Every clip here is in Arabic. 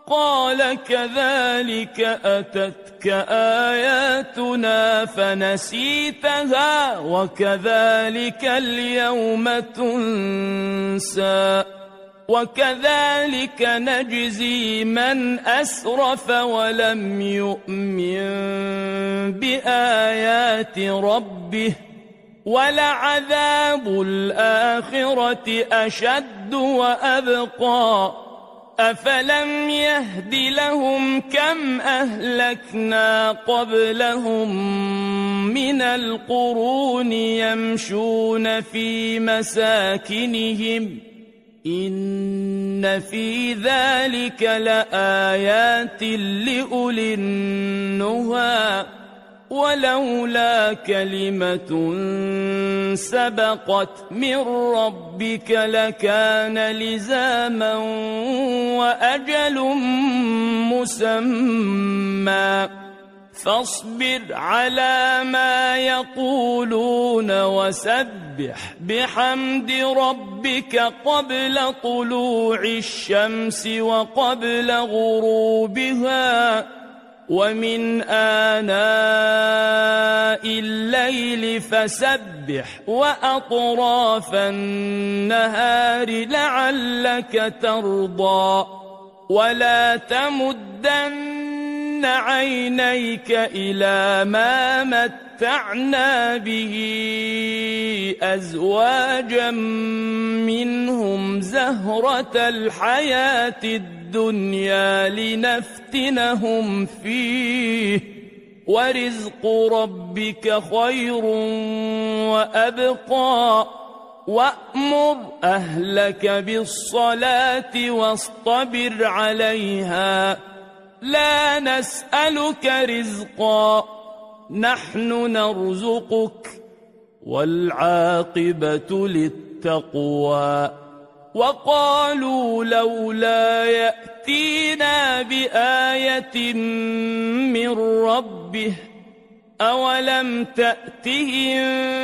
قال كذلك أتتك آياتنا فنسيتها وكذلك اليوم تنسى وكذلك نجزي من أسرف ولم يؤمن بآيات ربه ولعذاب الآخرة أشد وأبقى أفلم يهد لهم كم أهلكنا قبلهم من القرون يمشون في مساكنهم إن في ذلك لآيات لأولي النهى ولولا كلمة سبقت من ربك لكان لزاما وأجل مسمى فاصبر على ما يقولون وسبح بحمد ربك قبل طلوع الشمس وقبل غروبها ومن آناء الليل فسبح وأطراف النهار لعلك ترضى ولا تمدن عينيك إلى ما متعنا به أزواجا منهم زهرة الحياة الدنيا لنفتنهم فيه ورزق ربك خير وأبقى وأمر أهلك بالصلاة واصطبر عليها لا نسألك رزقا نحن نرزقك والعاقبة للتقوى وقالوا لولا يأتينا بآية من ربه أولم تأتهم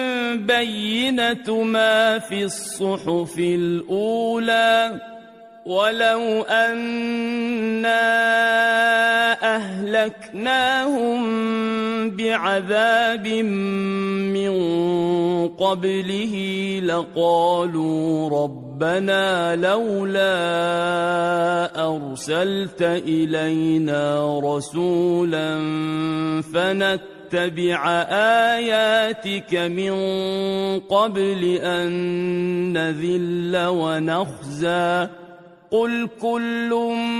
بينة ما في الصحف الأولى ولو أنا أهلكناهم بعذاب من قبله لقالوا ربنا لولا أرسلت إلينا رسولا فنتبع آياتك من قبل أن نذل ونخزى قل كل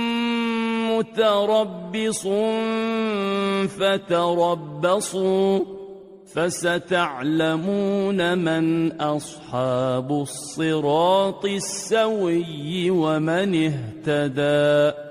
متربص فتربصوا فستعلمون من أصحاب الصراط السوي ومن اهتدى.